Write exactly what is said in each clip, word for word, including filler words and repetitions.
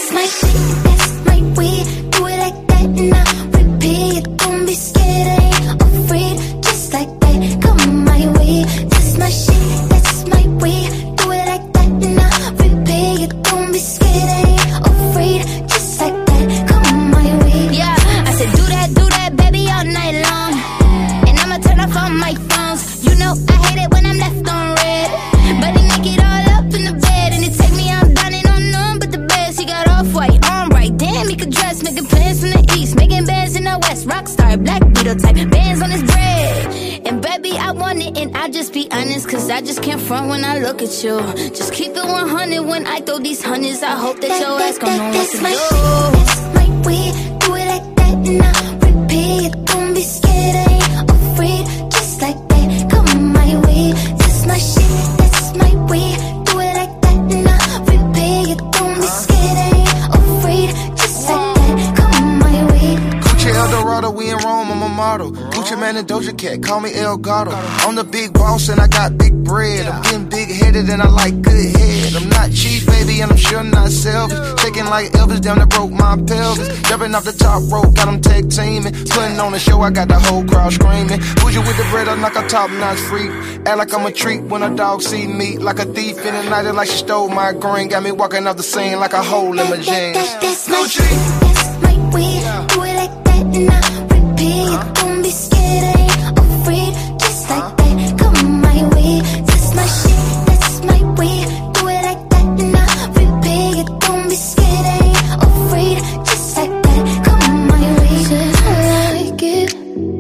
That's my shit, that's my way. Do it like that and I repeat. Don't be scared, I ain't afraid. Just like that, come my way. That's my shit, that's my way. Do it like that and I repeat. Don't be scared, I ain't afraid. Just like that, come my way. Yeah, I said do that, do that, baby, all night long. And I'ma turn off all my phones. You know I hate it when I'm left on red. But he make it all up in the bed. And it take me out dining on none but the best. He got off-white, on right, damn, he could dress. Making plans in the east, making bands in the west. Rockstar, Black Beetle type, bands on his bread. And baby, I want it, and I just be honest, cause I just can't front when I look at you. Just keep it one hundred when I throw these hundreds. I hope that, that your ass gon' know what to my do. That's my way, do it like that and I repeat. Don't be scared, I ain't afraid. Just like that, come my way. That's my shit, that's my way. Do it like that and I repeat. Don't be scared, I ain't afraid. Just like that, come my way. Gucci El Dorado, we in Rome, I'm a model. Gucci Man and Doja Cat, call me El Gato. I'm the big boss and I got big bread. I'm getting big headed and I like good head. I'm not cheap, baby, and I'm sure not selfish. Shaking like Elvis, down that broke my pelvis. Jumping off the top rope, got them tag teaming. Putting on the show, I got the whole crowd screaming. Bougie with the bread, I'm like a top notch freak. Act like I'm a treat when a dog see me. Like a thief in the night, like she stole my green. Got me walking off the scene like a hole in my jeans. That, that's my shit, that's my way. Do it like that and I repeat. Don't be scared, I ain't afraid. Just like that, come my way. That's my shit, that's my way. Do it like that and I repeat. Don't be scared, I ain't afraid. Just like that, come my way. I like it,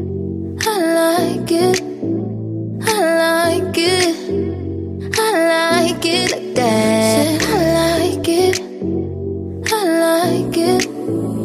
I like it, I like it, I like it like that. I like it, I like it.